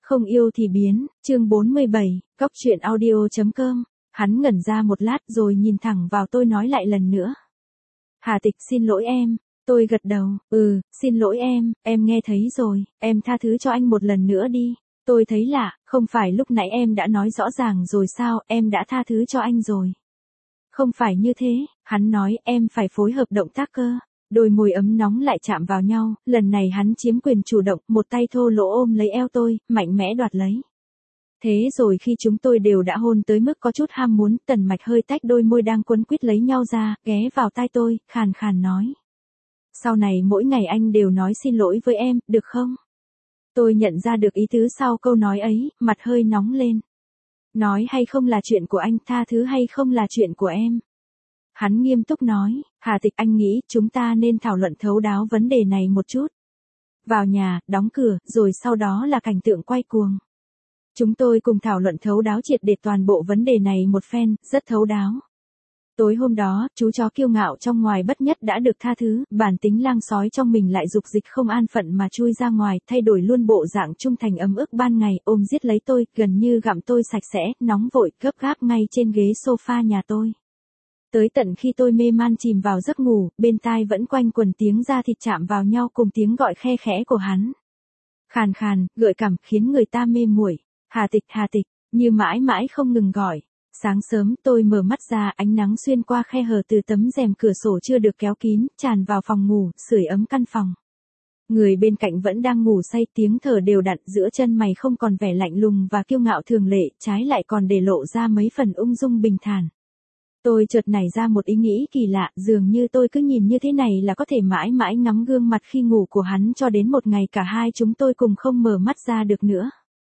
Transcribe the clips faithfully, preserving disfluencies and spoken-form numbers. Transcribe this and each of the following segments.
Không yêu thì biến, chương bốn mươi bảy, cóc truyện audio.com. Hắn ngẩn ra một lát rồi nhìn thẳng vào tôi nói lại lần nữa. Hà Tịch xin lỗi em. Tôi gật đầu, ừ, xin lỗi em, em nghe thấy rồi, em tha thứ cho anh một lần nữa đi. Tôi thấy lạ, không phải lúc nãy em đã nói rõ ràng rồi sao, em đã tha thứ cho anh rồi. Không phải như thế, hắn nói em phải phối hợp động tác cơ. Đôi môi ấm nóng lại chạm vào nhau, lần này hắn chiếm quyền chủ động, một tay thô lỗ ôm lấy eo tôi, mạnh mẽ đoạt lấy. Thế rồi khi chúng tôi đều đã hôn tới mức có chút ham muốn, Tần Mạch hơi tách đôi môi đang quấn quýt lấy nhau ra, ghé vào tai tôi, khàn khàn nói. Sau này mỗi ngày anh đều nói xin lỗi với em, được không? Tôi nhận ra được ý tứ sau câu nói ấy, mặt hơi nóng lên. Nói hay không là chuyện của anh, tha thứ hay không là chuyện của em. Hắn nghiêm túc nói, Hà Tịch anh nghĩ chúng ta nên thảo luận thấu đáo vấn đề này một chút. Vào nhà, đóng cửa, rồi sau đó là cảnh tượng quay cuồng. Chúng tôi cùng thảo luận thấu đáo triệt để toàn bộ vấn đề này một phen, rất thấu đáo. Tối hôm đó, chú chó kiêu ngạo trong ngoài bất nhất đã được tha thứ, bản tính lang sói trong mình lại dục dịch không an phận mà chui ra ngoài, thay đổi luôn bộ dạng trung thành ấm ức ban ngày, ôm giết lấy tôi, gần như gặm tôi sạch sẽ, nóng vội, gấp gáp ngay trên ghế sofa nhà tôi. Tới tận khi tôi mê man chìm vào giấc ngủ, bên tai vẫn quanh quẩn tiếng da thịt chạm vào nhau cùng tiếng gọi khe khẽ của hắn. Khàn khàn, gợi cảm khiến người ta mê muội. Hà Tịch, Hà Tịch, như mãi mãi không ngừng gọi. Sáng sớm tôi mở mắt ra, ánh nắng xuyên qua khe hở từ tấm rèm cửa sổ chưa được kéo kín, tràn vào phòng ngủ, sưởi ấm căn phòng. Người bên cạnh vẫn đang ngủ say, tiếng thở đều đặn, giữa chân mày không còn vẻ lạnh lùng và kiêu ngạo thường lệ, trái lại còn để lộ ra mấy phần ung dung bình thản. Tôi chợt nảy ra một ý nghĩ kỳ lạ, dường như tôi cứ nhìn như thế này là có thể mãi mãi ngắm gương mặt khi ngủ của hắn cho đến một ngày cả hai chúng tôi cùng không mở mắt ra được nữa.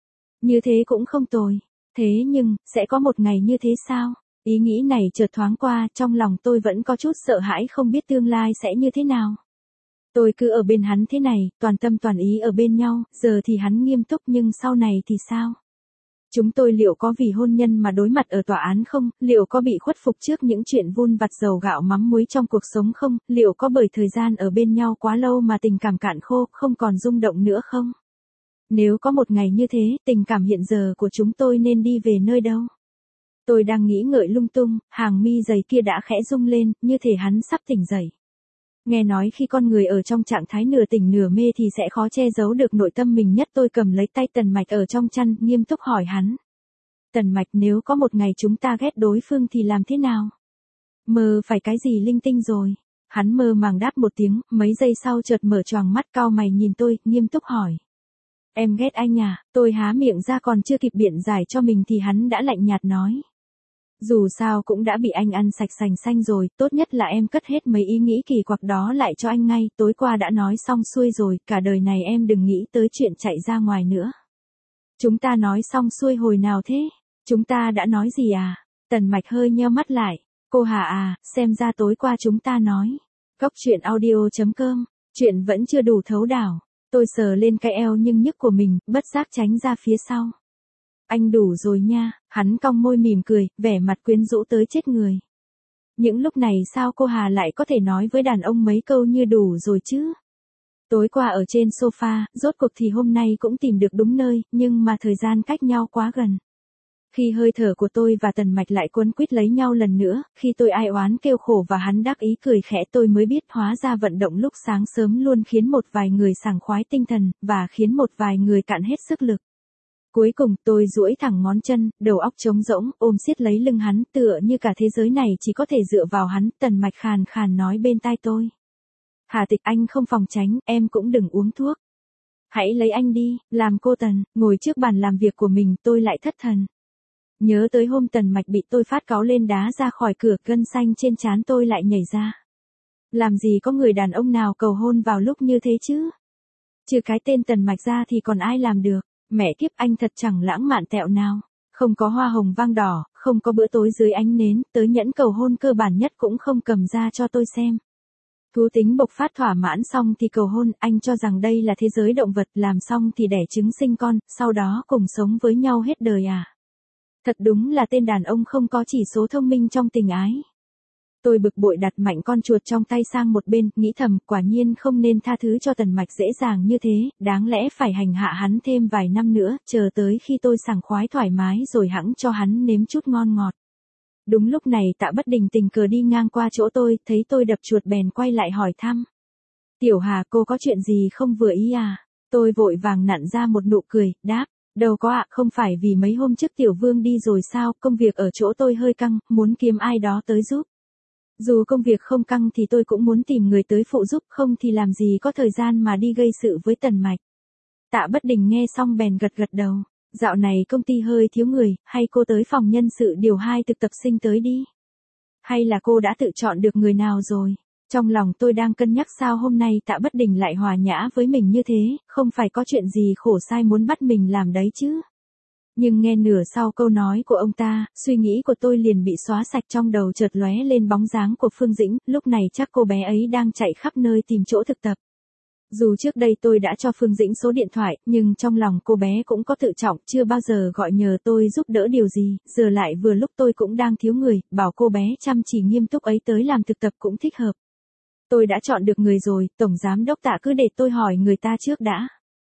Như thế cũng không tồi. Thế nhưng, sẽ có một ngày như thế sao? Ý nghĩ này chợt thoáng qua, trong lòng tôi vẫn có chút sợ hãi không biết tương lai sẽ như thế nào. Tôi cứ ở bên hắn thế này, toàn tâm toàn ý ở bên nhau, giờ thì hắn nghiêm túc nhưng sau này thì sao? Chúng tôi liệu có vì hôn nhân mà đối mặt ở tòa án không? Liệu có bị khuất phục trước những chuyện vun vặt dầu gạo mắm muối trong cuộc sống không? Liệu có bởi thời gian ở bên nhau quá lâu mà tình cảm cạn khô, không còn rung động nữa không? Nếu có một ngày như thế, tình cảm hiện giờ của chúng tôi nên đi về nơi đâu? Tôi đang nghĩ ngợi lung tung, hàng mi dày kia đã khẽ rung lên, như thể hắn sắp tỉnh dậy. Nghe nói khi con người ở trong trạng thái nửa tỉnh nửa mê thì sẽ khó che giấu được nội tâm mình nhất. Tôi cầm lấy tay Tần Mạch ở trong chăn, nghiêm túc hỏi hắn. Tần Mạch, nếu có một ngày chúng ta ghét đối phương thì làm thế nào? Mơ phải cái gì linh tinh rồi? Hắn mơ màng đáp một tiếng, mấy giây sau chợt mở choàng mắt cau mày nhìn tôi, nghiêm túc hỏi. Em ghét anh à? Tôi há miệng ra còn chưa kịp biện giải cho mình thì hắn đã lạnh nhạt nói. Dù sao cũng đã bị anh ăn sạch sành xanh rồi, tốt nhất là em cất hết mấy ý nghĩ kỳ quặc đó lại cho anh ngay, tối qua đã nói xong xuôi rồi, cả đời này em đừng nghĩ tới chuyện chạy ra ngoài nữa. Chúng ta nói xong xuôi hồi nào thế? Chúng ta đã nói gì à? Tần Mạch hơi nheo mắt lại. Cô Hà à, xem ra tối qua chúng ta nói. Cóc truyện audio.com, chuyện vẫn chưa đủ thấu đảo. Tôi sờ lên cái eo nhưng nhức của mình, bất giác tránh ra phía sau. Anh đủ rồi nha, hắn cong môi mỉm cười, vẻ mặt quyến rũ tới chết người. Những lúc này sao cô Hà lại có thể nói với đàn ông mấy câu như đủ rồi chứ? Tối qua ở trên sofa, rốt cuộc thì hôm nay cũng tìm được đúng nơi, nhưng mà thời gian cách nhau quá gần. Khi hơi thở của tôi và Tần Mạch lại quấn quýt lấy nhau lần nữa, khi tôi ai oán kêu khổ và hắn đắc ý cười khẽ tôi mới biết hóa ra vận động lúc sáng sớm luôn khiến một vài người sảng khoái tinh thần, và khiến một vài người cạn hết sức lực. Cuối cùng tôi duỗi thẳng ngón chân, đầu óc trống rỗng, ôm siết lấy lưng hắn tựa như cả thế giới này chỉ có thể dựa vào hắn. Tần Mạch khàn khàn nói bên tai tôi. Hà Tịch anh không phòng tránh, em cũng đừng uống thuốc. Hãy lấy anh đi, làm cô Tần, ngồi trước bàn làm việc của mình tôi lại thất thần. Nhớ tới hôm Tần Mạch bị tôi phát cáu lên đá ra khỏi cửa, gân xanh trên trán tôi lại nhảy ra. Làm gì có người đàn ông nào cầu hôn vào lúc như thế chứ? Trừ cái tên Tần Mạch ra thì còn ai làm được? Mẹ kiếp anh thật chẳng lãng mạn tẹo nào. Không có hoa hồng vang đỏ, không có bữa tối dưới ánh nến, tới nhẫn cầu hôn cơ bản nhất cũng không cầm ra cho tôi xem. Thú tính bộc phát thỏa mãn xong thì cầu hôn, anh cho rằng đây là thế giới động vật, làm xong thì đẻ trứng sinh con, sau đó cùng sống với nhau hết đời à? Thật đúng là tên đàn ông không có chỉ số thông minh trong tình ái. Tôi bực bội đặt mạnh con chuột trong tay sang một bên, nghĩ thầm, quả nhiên không nên tha thứ cho Tần Mạch dễ dàng như thế, đáng lẽ phải hành hạ hắn thêm vài năm nữa, chờ tới khi tôi sảng khoái thoải mái rồi hẵng cho hắn nếm chút ngon ngọt. Đúng lúc này Tạ Bất Đình tình cờ đi ngang qua chỗ tôi, thấy tôi đập chuột bèn quay lại hỏi thăm. Tiểu Hà, cô có chuyện gì không vừa ý à? Tôi vội vàng nặn ra một nụ cười, đáp. Đâu có ạ, không phải vì mấy hôm trước Tiểu Vương đi rồi sao, công việc ở chỗ tôi hơi căng, muốn kiếm ai đó tới giúp. Dù công việc không căng thì tôi cũng muốn tìm người tới phụ giúp, không thì làm gì có thời gian mà đi gây sự với Tần Mạch. Tạ Bất Đình nghe xong bèn gật gật đầu. Dạo này công ty hơi thiếu người, hay cô tới phòng nhân sự điều hai thực tập sinh tới đi. Hay là cô đã tự chọn được người nào rồi? Trong lòng tôi đang cân nhắc sao hôm nay Tạ Bất Đình lại hòa nhã với mình như thế, không phải có chuyện gì khổ sai muốn bắt mình làm đấy chứ. Nhưng nghe nửa sau câu nói của ông ta, suy nghĩ của tôi liền bị xóa sạch, trong đầu chợt lóe lên bóng dáng của Phương Dĩnh, lúc này chắc cô bé ấy đang chạy khắp nơi tìm chỗ thực tập. Dù trước đây tôi đã cho Phương Dĩnh số điện thoại, nhưng trong lòng cô bé cũng có tự trọng, chưa bao giờ gọi nhờ tôi giúp đỡ điều gì, giờ lại vừa lúc tôi cũng đang thiếu người, bảo cô bé chăm chỉ nghiêm túc ấy tới làm thực tập cũng thích hợp. Tôi đã chọn được người rồi, Tổng Giám Đốc Tạ cứ để tôi hỏi người ta trước đã.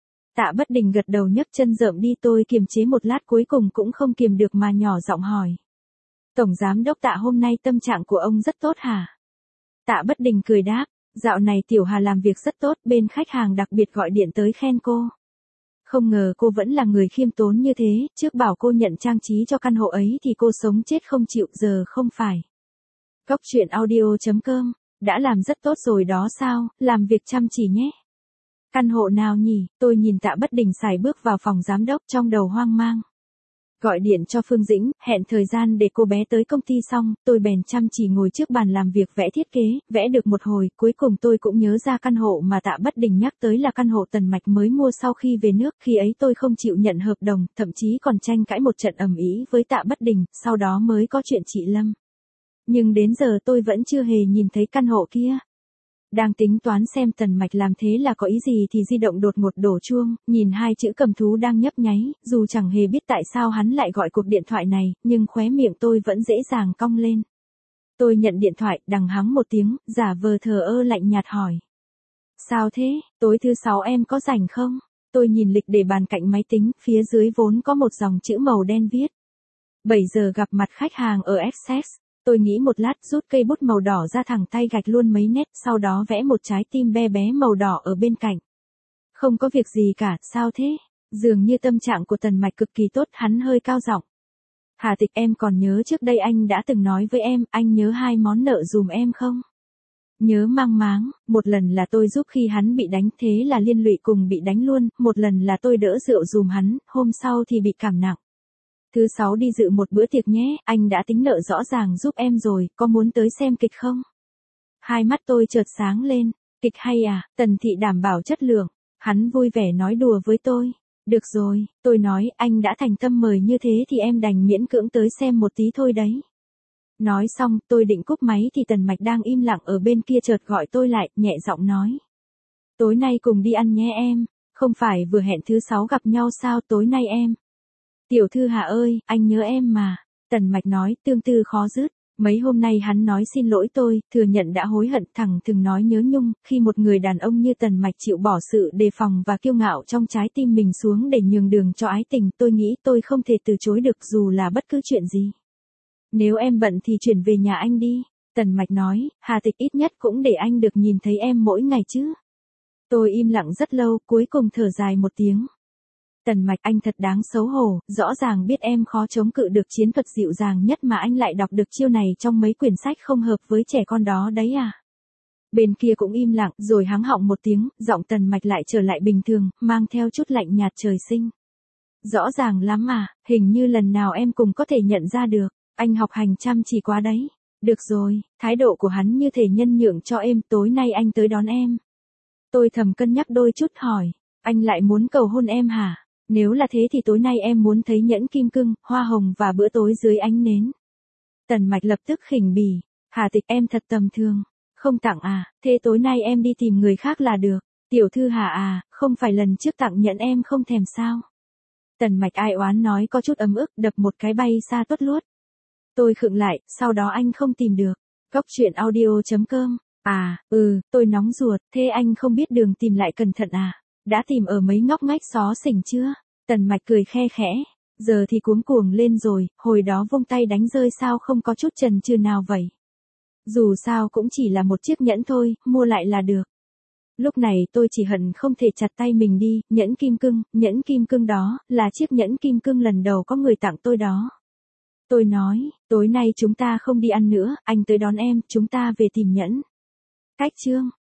Tạ Bất Đình gật đầu nhấc chân rợm đi, tôi kiềm chế một lát cuối cùng cũng không kiềm được mà nhỏ giọng hỏi. Tổng Giám Đốc Tạ, hôm nay tâm trạng của ông rất tốt hả? Tạ Bất Đình cười đáp, dạo này Tiểu Hà làm việc rất tốt, bên khách hàng đặc biệt gọi điện tới khen cô. Không ngờ cô vẫn là người khiêm tốn như thế, trước bảo cô nhận trang trí cho căn hộ ấy thì cô sống chết không chịu, giờ không phải. Cốc truyện audio chấm com, đã làm rất tốt rồi đó sao, làm việc chăm chỉ nhé. Căn hộ nào nhỉ? Tôi nhìn Tạ Bất Đình xài bước vào phòng giám đốc, trong đầu hoang mang. Gọi điện cho Phương Dĩnh, hẹn thời gian để cô bé tới công ty xong, tôi bèn chăm chỉ ngồi trước bàn làm việc vẽ thiết kế, vẽ được một hồi, cuối cùng tôi cũng nhớ ra căn hộ mà Tạ Bất Đình nhắc tới là căn hộ Tần Mạch mới mua sau khi về nước, khi ấy tôi không chịu nhận hợp đồng, thậm chí còn tranh cãi một trận ầm ĩ với Tạ Bất Đình, sau đó mới có chuyện chị Lâm. Nhưng đến giờ tôi vẫn chưa hề nhìn thấy căn hộ kia. Đang tính toán xem Tần Mạch làm thế là có ý gì thì di động đột ngột đổ chuông, nhìn hai chữ cầm thú đang nhấp nháy, dù chẳng hề biết tại sao hắn lại gọi cuộc điện thoại này, nhưng khóe miệng tôi vẫn dễ dàng cong lên. Tôi nhận điện thoại, đằng hắng một tiếng, giả vờ thờ ơ lạnh nhạt hỏi. Sao thế, tối thứ sáu em có rảnh không? Tôi nhìn lịch để bàn cạnh máy tính, phía dưới vốn có một dòng chữ màu đen viết. bảy giờ gặp mặt khách hàng ở Access. Tôi nghĩ một lát, rút cây bút màu đỏ ra, thẳng tay gạch luôn mấy nét, sau đó vẽ một trái tim bé bé màu đỏ ở bên cạnh. Không có việc gì cả, sao thế? Dường như tâm trạng của Tần Mạch cực kỳ tốt, hắn hơi cao giọng. Hà Tịch, em còn nhớ trước đây anh đã từng nói với em, anh nhớ hai món nợ dùm em không? Nhớ mang máng, một lần là tôi giúp khi hắn bị đánh, thế là liên lụy cùng bị đánh luôn, một lần là tôi đỡ rượu dùm hắn, hôm sau thì bị cảm nặng. Thứ sáu đi dự một bữa tiệc nhé, anh đã tính nợ rõ ràng giúp em rồi, có muốn tới xem kịch không? Hai mắt tôi chợt sáng lên, kịch hay à, Tần Thị đảm bảo chất lượng. Hắn vui vẻ nói đùa với tôi. Được rồi, tôi nói, anh đã thành tâm mời như thế thì em đành miễn cưỡng tới xem một tí thôi đấy. Nói xong, tôi định cúp máy thì Tần Mạch đang im lặng ở bên kia chợt gọi tôi lại, nhẹ giọng nói. Tối nay cùng đi ăn nhé em, không phải vừa hẹn thứ sáu gặp nhau sao, tối nay em. Tiểu thư Hà ơi, anh nhớ em mà. Tần Mạch nói, tương tư khó dứt. Mấy hôm nay hắn nói xin lỗi tôi, thừa nhận đã hối hận, thẳng thừng nói nhớ nhung, khi một người đàn ông như Tần Mạch chịu bỏ sự đề phòng và kiêu ngạo trong trái tim mình xuống để nhường đường cho ái tình, tôi nghĩ tôi không thể từ chối được dù là bất cứ chuyện gì. Nếu em bận thì chuyển về nhà anh đi. Tần Mạch nói, Hà Tịch, ít nhất cũng để anh được nhìn thấy em mỗi ngày chứ. Tôi im lặng rất lâu, cuối cùng thở dài một tiếng. Tần Mạch, anh thật đáng xấu hổ, rõ ràng biết em khó chống cự được chiến thuật dịu dàng nhất mà anh lại đọc được chiêu này trong mấy quyển sách không hợp với trẻ con đó đấy à. Bên kia cũng im lặng, rồi hắng họng một tiếng, giọng Tần Mạch lại trở lại bình thường, mang theo chút lạnh nhạt trời sinh. Rõ ràng lắm mà, hình như lần nào em cũng có thể nhận ra được, anh học hành chăm chỉ quá đấy. Được rồi, thái độ của hắn như thể nhân nhượng cho em, tối nay anh tới đón em. Tôi thầm cân nhắc đôi chút hỏi, anh lại muốn cầu hôn em hả? Nếu là thế thì tối nay em muốn thấy nhẫn kim cương, hoa hồng và bữa tối dưới ánh nến. Tần Mạch lập tức khỉnh bỉ, Hà Tịch, em thật tầm thường. Không tặng à, thế tối nay em đi tìm người khác là được. Tiểu thư Hà à, không phải lần trước tặng nhẫn em không thèm sao? Tần Mạch ai oán nói có chút ấm ức, đập một cái bay xa tuốt luốt. Tôi khựng lại, sau đó anh không tìm được. Cóc truyện audio chấm com. À, ừ, tôi nóng ruột, thế anh không biết đường tìm lại cẩn thận à? Đã tìm ở mấy ngóc ngách xó xỉnh chưa? Tần Mạch cười khe khẽ. Giờ thì cuống cuồng lên rồi, hồi đó vung tay đánh rơi sao không có chút chần chừ nào vậy? Dù sao cũng chỉ là một chiếc nhẫn thôi, mua lại là được. Lúc này tôi chỉ hận không thể chặt tay mình đi, nhẫn kim cương, nhẫn kim cương đó, là chiếc nhẫn kim cương lần đầu có người tặng tôi đó. Tôi nói, tối nay chúng ta không đi ăn nữa, anh tới đón em, chúng ta về tìm nhẫn. Cách chương.